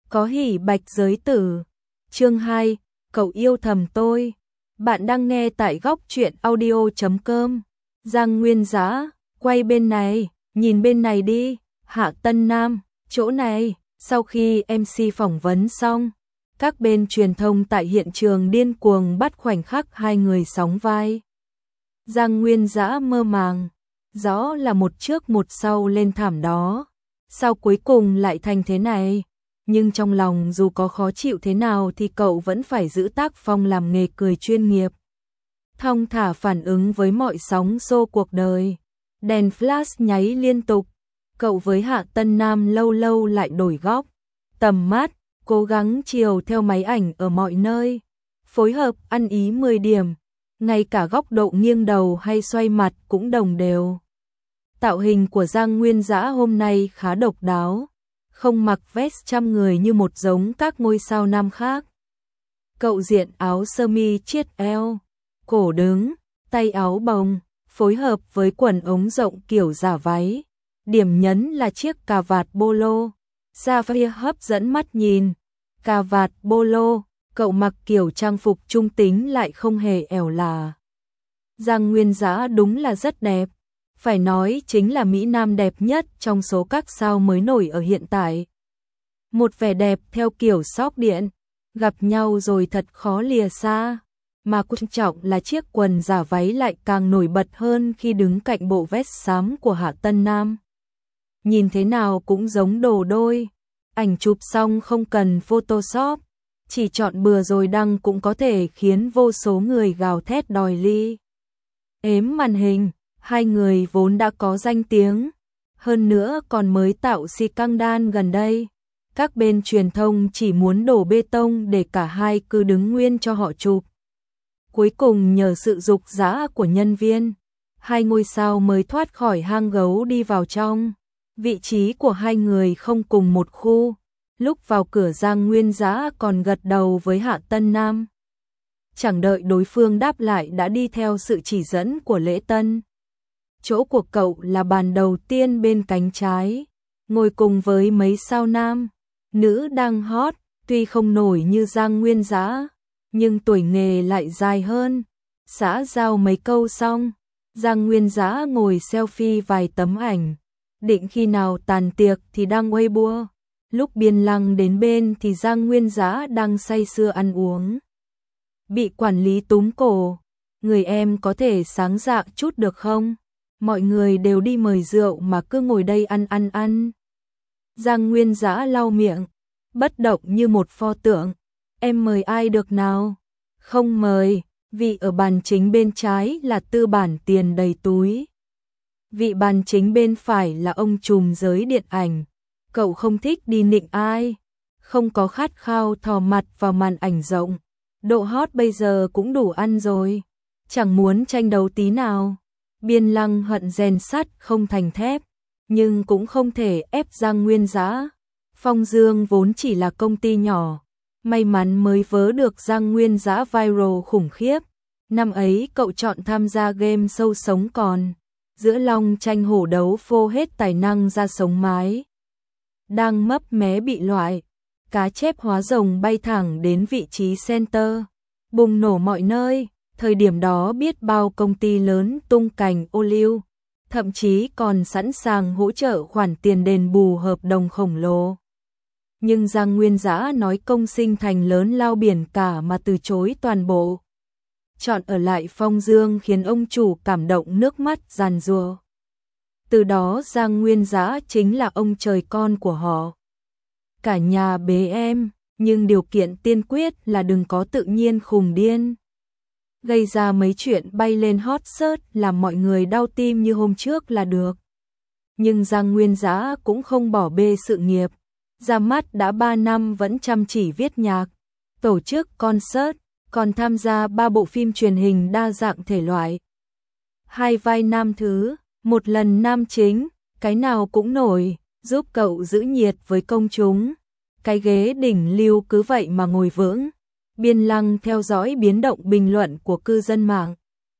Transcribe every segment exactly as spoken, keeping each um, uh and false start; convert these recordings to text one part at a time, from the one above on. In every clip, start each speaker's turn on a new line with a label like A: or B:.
A: Có hỉ bạch giới tử. Chương hai, cậu yêu thầm tôi. Bạn đang nghe tại góc truyện audio chấm com. Giang Nguyên Dã, quay bên này, nhìn bên này đi. Hạ Tân Nam, chỗ này. Sau khi em xê phỏng vấn xong, các bên truyền thông tại hiện trường điên cuồng bắt khoảnh khắc hai người sóng vai. Giang Nguyên Dã mơ màng, rõ là một trước một sau lên thảm đó. Sao cuối cùng lại thành thế này? Nhưng trong lòng dù có khó chịu thế nào thì cậu vẫn phải giữ tác phong làm nghề cười chuyên nghiệp. Thong thả phản ứng với mọi sóng xô cuộc đời. Đèn flash nháy liên tục. Cậu với Hạ Tân Nam lâu lâu lại đổi góc. Tầm mắt, cố gắng chiều theo máy ảnh ở mọi nơi. Phối hợp ăn ý mười điểm. Ngay cả góc độ nghiêng đầu hay xoay mặt cũng đồng đều. Tạo hình của Giang Nguyên Dã hôm nay khá độc đáo. Không mặc vest trăm người như một giống các ngôi sao nam khác. Cậu diện áo sơ mi chiết eo, cổ đứng, tay áo bồng, phối hợp với quần ống rộng kiểu giả váy. Điểm nhấn là chiếc cà vạt polo, da phia hấp dẫn mắt nhìn. Cà vạt polo, cậu mặc kiểu trang phục trung tính lại không hề ẻo là. Giang Nguyên Dã đúng là rất đẹp. Phải nói chính là Mỹ Nam đẹp nhất trong số các sao mới nổi ở hiện tại. Một vẻ đẹp theo kiểu sóc điện, gặp nhau rồi thật khó lìa xa. Mà quan trọng là chiếc quần giả váy lại càng nổi bật hơn khi đứng cạnh bộ vest xám của Hạ Tân Nam. Nhìn thế nào cũng giống đồ đôi. Ảnh chụp xong không cần Photoshop, chỉ chọn bừa rồi đăng cũng có thể khiến vô số người gào thét đòi ly. Ếm màn hình. Hai người vốn đã có danh tiếng, hơn nữa còn mới tạo scandal gần đây. Các bên truyền thông chỉ muốn đổ bê tông để cả hai cứ đứng nguyên cho họ chụp. Cuối cùng nhờ sự dục dã của nhân viên, hai ngôi sao mới thoát khỏi hang gấu đi vào trong. Vị trí của hai người không cùng một khu. Lúc vào cửa Giang Nguyên Dã còn gật đầu với Hạ Tân Nam. Chẳng đợi đối phương đáp lại đã đi theo sự chỉ dẫn của Lễ Tân. Chỗ của cậu là bàn đầu tiên bên cánh trái, ngồi cùng với mấy sao nam, nữ đang hot, tuy không nổi như Giang Nguyên Dã, nhưng tuổi nghề lại dài hơn. Xã giao mấy câu xong, Giang Nguyên Dã ngồi selfie vài tấm ảnh, định khi nào tàn tiệc thì đăng Weibo. Lúc Biên Lăng đến bên thì Giang Nguyên Dã đang say sưa ăn uống. Bị quản lý túm cổ, người em có thể sáng dạ chút được không? Mọi người đều đi mời rượu mà cứ ngồi đây ăn ăn ăn. Giang Nguyên Dã lau miệng, bất động như một pho tượng. Em mời ai được nào? Không mời, vị ở bàn chính bên trái là tư bản tiền đầy túi. Vị bàn chính bên phải là ông trùm giới điện ảnh. Cậu không thích đi nịnh ai, không có khát khao thò mặt vào màn ảnh rộng. Độ hot bây giờ cũng đủ ăn rồi, chẳng muốn tranh đấu tí nào. Biên Lăng hận rèn sắt không thành thép, nhưng cũng không thể ép Giang Nguyên Dã. Phong Dương vốn chỉ là công ty nhỏ, may mắn mới vớ được Giang Nguyên Dã viral khủng khiếp. Năm ấy cậu chọn tham gia game show Sống Còn, giữa long tranh hổ đấu phô hết tài năng ra sống mái. Đang mấp mé bị loại, cá chép hóa rồng bay thẳng đến vị trí center, bùng nổ mọi nơi. Thời điểm đó biết bao công ty lớn tung cành ô liu, thậm chí còn sẵn sàng hỗ trợ khoản tiền đền bù hợp đồng khổng lồ. Nhưng Giang Nguyên Dã nói công sinh thành lớn lao biển cả mà từ chối toàn bộ. Chọn ở lại Phong Dương khiến ông chủ cảm động nước mắt giàn giụa. Từ đó Giang Nguyên Dã chính là ông trời con của họ. Cả nhà bế em, nhưng điều kiện tiên quyết là đừng có tự nhiên khùng điên. Gây ra mấy chuyện bay lên hot search làm mọi người đau tim như hôm trước là được. Nhưng Giang Nguyên Dã cũng không bỏ bê sự nghiệp. Ra mắt đã ba năm vẫn chăm chỉ viết nhạc, tổ chức concert, còn tham gia ba bộ phim truyền hình đa dạng thể loại. Hai vai nam thứ, một lần nam chính, cái nào cũng nổi, giúp cậu giữ nhiệt với công chúng. Cái ghế đỉnh lưu cứ vậy mà ngồi vững. Biên Lăng theo dõi biến động bình luận của cư dân mạng.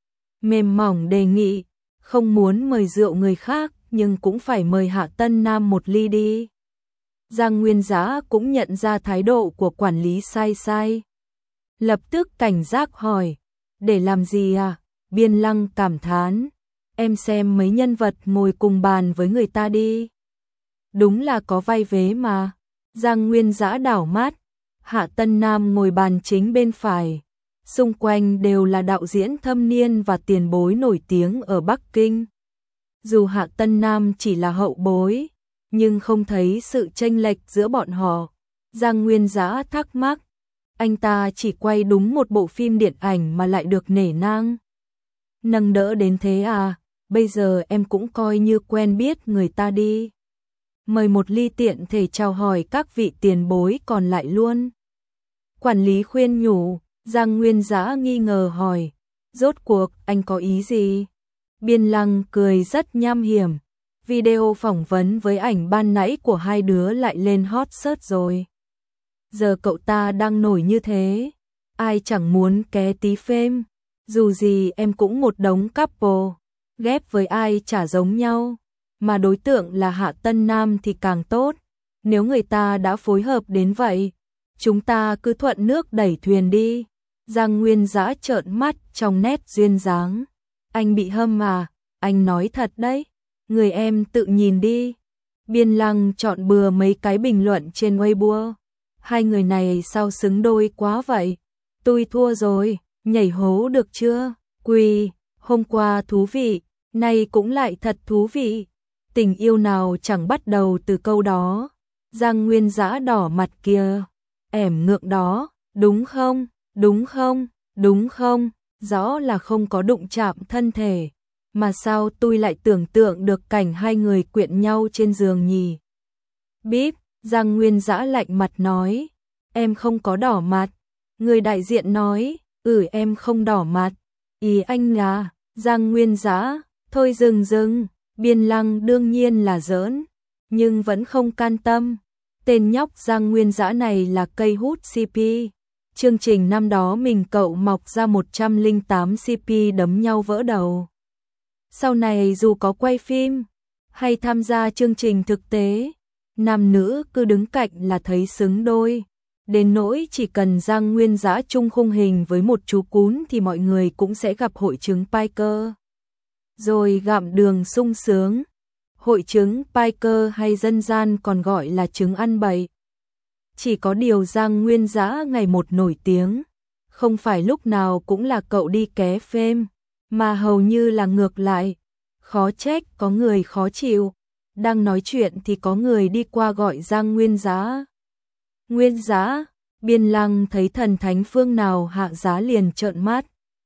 A: Mềm mỏng đề nghị, không muốn mời rượu người khác nhưng cũng phải mời Hạ Tân Nam một ly đi. Giang Nguyên Dã cũng nhận ra thái độ của quản lý sai sai. Lập tức cảnh giác hỏi, để làm gì à? Biên Lăng cảm thán, em xem mấy nhân vật ngồi cùng bàn với người ta đi. Đúng là có vai vế mà. Giang Nguyên Dã đảo mắt, Hạ Tân Nam ngồi bàn chính bên phải. Xung quanh đều là đạo diễn thâm niên và tiền bối nổi tiếng ở Bắc Kinh. Dù Hạ Tân Nam chỉ là hậu bối, nhưng không thấy sự chênh lệch giữa bọn họ. Giang Nguyên Dã thắc mắc, anh ta chỉ quay đúng một bộ phim điện ảnh mà lại được nể nang nâng đỡ đến thế à? Bây giờ em cũng coi như quen biết người ta đi. Mời một ly tiện thể chào hỏi các vị tiền bối còn lại luôn. Quản lý khuyên nhủ. Giang Nguyên Dã nghi ngờ hỏi, rốt cuộc anh có ý gì? Biên Lăng cười rất nham hiểm, video phỏng vấn với ảnh ban nãy của hai đứa lại lên hot search rồi. Giờ cậu ta đang nổi như thế, ai chẳng muốn ké tí phêm, dù gì em cũng một đống couple, ghép với ai chả giống nhau, mà đối tượng là Hạ Tân Nam thì càng tốt, nếu người ta đã phối hợp đến vậy, chúng ta cứ thuận nước đẩy thuyền đi. Giang Nguyên Dã trợn mắt trong nét duyên dáng. Anh bị hâm à? Anh nói thật đấy. Người em tự nhìn đi. Biên Lăng chọn bừa mấy cái bình luận trên Weibo. Hai người này sao xứng đôi quá vậy? Tôi thua rồi, nhảy hố được chưa? Quỳ, hôm qua thú vị, nay cũng lại thật thú vị. Tình yêu nào chẳng bắt đầu từ câu đó. Giang Nguyên Dã đỏ mặt kìa. Ẻm ngượng đó, đúng không? Đúng không? Đúng không? Rõ là không có đụng chạm thân thể, mà sao tôi lại tưởng tượng được cảnh hai người quyện nhau trên giường nhỉ? Bíp, Giang Nguyên Dã lạnh mặt nói, em không có đỏ mặt. Người đại diện nói, ừ em không đỏ mặt. Ý anh là, Giang Nguyên Dã, thôi dừng dừng. Biên Lăng đương nhiên là giỡn, nhưng vẫn không can tâm. Tên nhóc Giang Nguyên Dã này là cây hút xê pê. Chương trình năm đó mình cậu mọc ra một trăm lẻ tám xê pê đấm nhau vỡ đầu. Sau này dù có quay phim hay tham gia chương trình thực tế, nam nữ cứ đứng cạnh là thấy xứng đôi. Đến nỗi chỉ cần Giang Nguyên Dã chung khung hình với một chú cún thì mọi người cũng sẽ gặp hội chứng Piker. Rồi gặm đường sung sướng. Hội chứng Piker hay dân gian còn gọi là chứng ăn bậy. Chỉ có điều Giang Nguyên Dã ngày một nổi tiếng, không phải lúc nào cũng là cậu đi ké phêm, mà hầu như là ngược lại. Khó trách có người khó chịu, đang nói chuyện thì có người đi qua gọi Giang Nguyên Dã. Nguyên Dã, Biên Lăng thấy thần thánh phương nào hạ giá liền trợn mắt.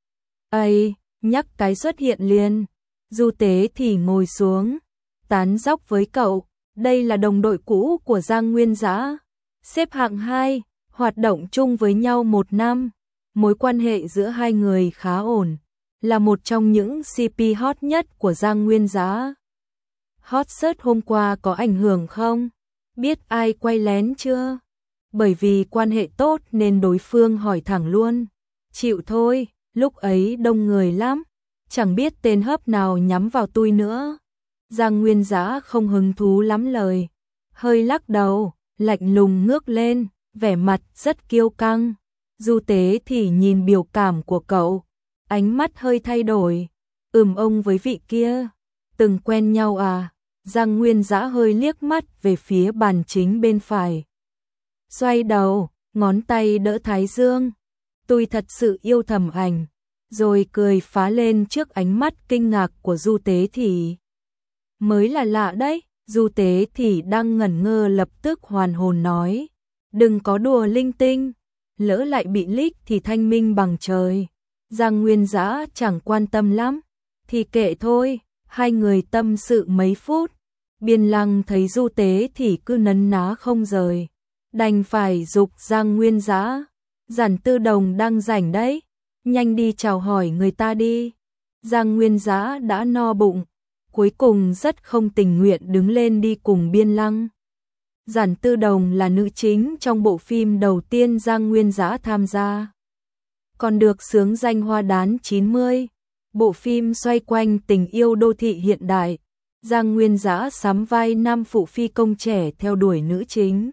A: Ây, nhắc cái xuất hiện liền. Du Tế thì ngồi xuống, tán dóc với cậu, đây là đồng đội cũ của Giang Nguyên Dã. Xếp hạng hai, hoạt động chung với nhau một năm, mối quan hệ giữa hai người khá ổn, là một trong những xê pê hot nhất của Giang Nguyên Dã. Hot search hôm qua có ảnh hưởng không? Biết ai quay lén chưa? Bởi vì quan hệ tốt nên đối phương hỏi thẳng luôn. Chịu thôi, lúc ấy đông người lắm, chẳng biết tên hấp nào nhắm vào tôi nữa. Giang Nguyên Dã không hứng thú lắm lời, hơi lắc đầu, lạnh lùng ngước lên, vẻ mặt rất kiêu căng. Du Tế thì nhìn biểu cảm của cậu, ánh mắt hơi thay đổi. Ừm, ông với vị kia từng quen nhau à? Giang Nguyên Dã hơi liếc mắt về phía bàn chính bên phải. Xoay đầu, ngón tay đỡ thái dương. Tôi thật sự yêu thầm ảnh. Rồi cười phá lên trước ánh mắt kinh ngạc của Du Tế thì. Mới là lạ đấy. Du Tế thì đang ngẩn ngơ lập tức hoàn hồn nói. Đừng có đùa linh tinh. Lỡ lại bị lích thì thanh minh bằng trời. Giang Nguyên Dã chẳng quan tâm lắm. Thì kệ thôi. Hai người tâm sự mấy phút. Biên Lăng thấy Du Tế thì cứ nấn ná không rời. Đành phải giục Giang Nguyên Dã. Giản Tư Đồng đang rảnh đấy. Nhanh đi chào hỏi người ta đi. Giang Nguyên Dã đã no bụng. Cuối cùng rất không tình nguyện đứng lên đi cùng Biên Lăng. Giản Tư Đồng là nữ chính trong bộ phim đầu tiên Giang Nguyên Dã tham gia. Còn được xướng danh Hoa Đán chín mươi. Bộ phim xoay quanh tình yêu đô thị hiện đại. Giang Nguyên Dã sắm vai nam phụ phi công trẻ theo đuổi nữ chính.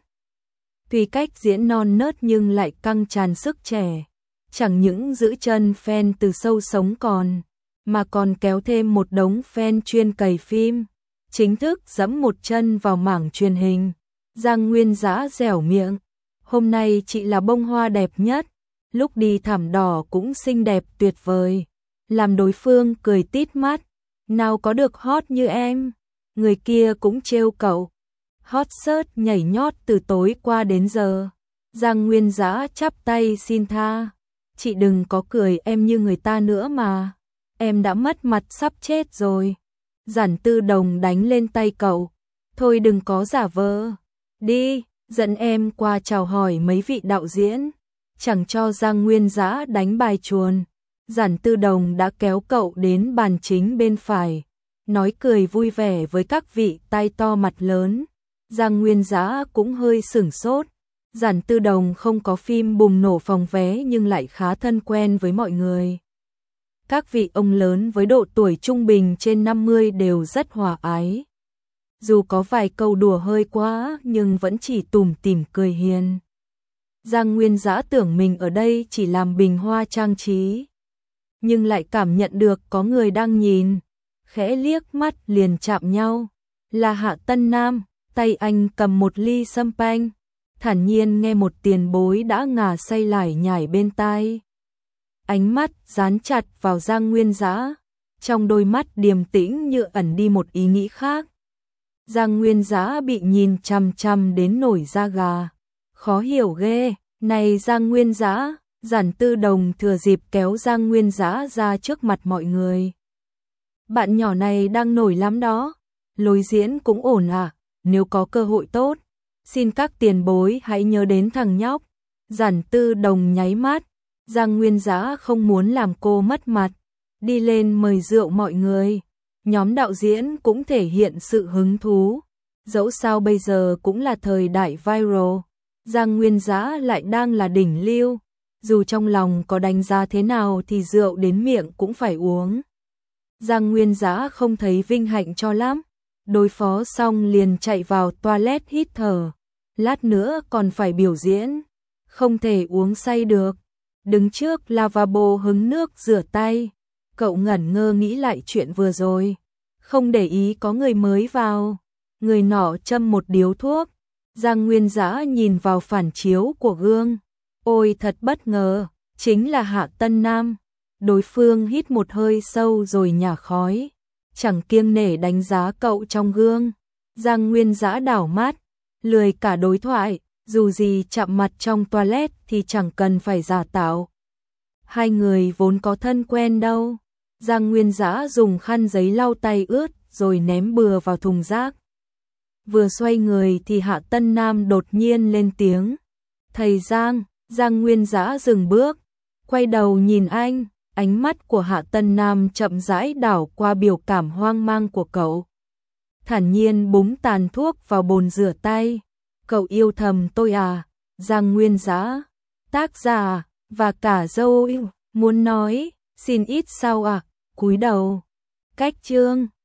A: Tuy cách diễn non nớt nhưng lại căng tràn sức trẻ. Chẳng những giữ chân fan từ sâu sống còn, mà còn kéo thêm một đống fan chuyên cày phim. Chính thức giẫm một chân vào mảng truyền hình. Giang Nguyên Dã dẻo miệng. Hôm nay chị là bông hoa đẹp nhất. Lúc đi thảm đỏ cũng xinh đẹp tuyệt vời. Làm đối phương cười tít mắt. Nào có được hot như em. Người kia cũng trêu cậu. Hot search nhảy nhót từ tối qua đến giờ. Giang Nguyên Dã chắp tay xin tha. Chị đừng có cười em như người ta nữa mà. Em đã mất mặt sắp chết rồi. Giản Tư Đồng đánh lên tay cậu. Thôi đừng có giả vờ. Đi, dẫn em qua chào hỏi mấy vị đạo diễn. Chẳng cho Giang Nguyên Dã đánh bài chuồn. Giản Tư Đồng đã kéo cậu đến bàn chính bên phải. Nói cười vui vẻ với các vị tai to mặt lớn. Giang Nguyên Dã cũng hơi sửng sốt. Giản Tư Đồng không có phim bùng nổ phòng vé nhưng lại khá thân quen với mọi người. Các vị ông lớn với độ tuổi trung bình trên năm mươi đều rất hòa ái. Dù có vài câu đùa hơi quá nhưng vẫn chỉ tủm tỉm cười hiền. Giang Nguyên Dã tưởng mình ở đây chỉ làm bình hoa trang trí. Nhưng lại cảm nhận được có người đang nhìn. Khẽ liếc mắt liền chạm nhau. Là Hạ Tân Nam, tay anh cầm một ly sâm panh. Thản nhiên nghe một tiền bối đã ngà say lải nhải bên tai. Ánh mắt dán chặt vào Giang Nguyên Dã. Trong đôi mắt điềm tĩnh như ẩn đi một ý nghĩ khác. Giang Nguyên Dã bị nhìn chằm chằm đến nổi da gà. Khó hiểu ghê. Này Giang Nguyên Dã. Giản Tư Đồng thừa dịp kéo Giang Nguyên Dã ra trước mặt mọi người. Bạn nhỏ này đang nổi lắm đó. Lối diễn cũng ổn à. Nếu có cơ hội tốt, xin các tiền bối hãy nhớ đến thằng nhóc. Giản Tư Đồng nháy mắt. Giang Nguyên Dã không muốn làm cô mất mặt. Đi lên mời rượu mọi người. Nhóm đạo diễn cũng thể hiện sự hứng thú. Dẫu sao bây giờ cũng là thời đại viral. Giang Nguyên Dã lại đang là đỉnh lưu. Dù trong lòng có đánh giá thế nào thì rượu đến miệng cũng phải uống. Giang Nguyên Dã không thấy vinh hạnh cho lắm. Đối phó xong liền chạy vào toilet hít thở. Lát nữa còn phải biểu diễn. Không thể uống say được. Đứng trước lavabo hứng nước rửa tay. Cậu ngẩn ngơ nghĩ lại chuyện vừa rồi. Không để ý có người mới vào. Người nọ châm một điếu thuốc. Giang Nguyên Dã nhìn vào phản chiếu của gương. Ôi thật bất ngờ. Chính là Hạ Tân Nam. Đối phương hít một hơi sâu rồi nhả khói. Chẳng kiêng nể đánh giá cậu trong gương. Giang Nguyên Dã đảo mắt. Lười cả đối thoại. Dù gì chạm mặt trong toilet thì chẳng cần phải giả tạo. Hai người vốn có thân quen đâu. Giang Nguyên Dã dùng khăn giấy lau tay ướt rồi ném bừa vào thùng rác. Vừa xoay người thì Hạ Tân Nam đột nhiên lên tiếng. Thầy Giang. Giang Nguyên Dã dừng bước. Quay đầu nhìn anh. Ánh mắt của Hạ Tân Nam chậm rãi đảo qua biểu cảm hoang mang của cậu. Thản nhiên búng tàn thuốc vào bồn rửa tay. Cậu yêu thầm tôi à? Giang Nguyên Dã. Tác giả và cả dâu yêu muốn nói xin ít sao à? Cúi đầu. Cách chương